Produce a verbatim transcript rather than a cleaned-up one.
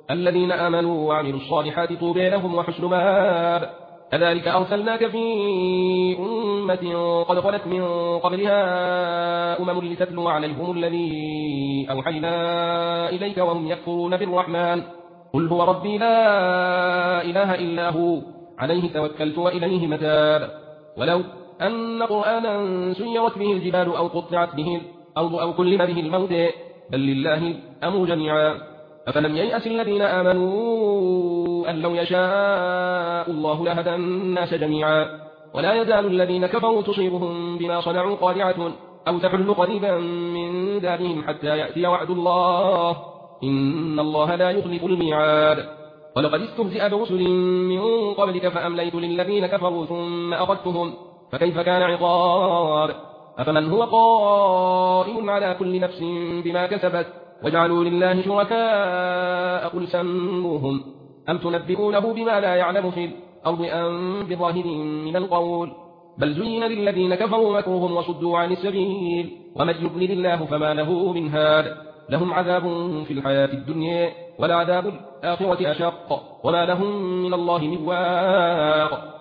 الذين آمنوا وعملوا الصالحات طوبى لهم وحسن مآب. كذلك أرسلناك في أمة قد خلت من قبلها أمم لتتلو عليهم الذي أوحينا إليك وهم يكفرون بالرحمن. قل هو ربي لا إله إلا هو عليه توكلت وإليه متاب. ولو أن قرآنا سيرت به الجبال أو قطعت به الأرض أو كلم به الموت بل لله الأمر جميعا. أفلم ييأس الذين آمنوا أن لو يشاء الله لهدى الناس جميعا. ولا يزال الذين كفروا تصيبهم بما صنعوا قارعة أو تحل قريبا من دارهم حتى يأتي وعد الله إن الله لا يخلف الميعاد. ولقد استهزئ برسل من قبلك فأمليت للذين كفروا ثم أخذتهم فكيف كان عقاب. أفمن هو قائم على كل نفس بما كسبت وجعلوا لله شركاء قل سموهم أم تنبئونه بما لا يعلم في الأرض أم بظاهر من القول بل زين للذين كفروا مكرهم وصدوا عن السبيل ومن يضلل الله فما له من هاد. لهم عذاب في الحياة الدنيا ولعذاب الآخرة أشق وما لهم من الله من واق.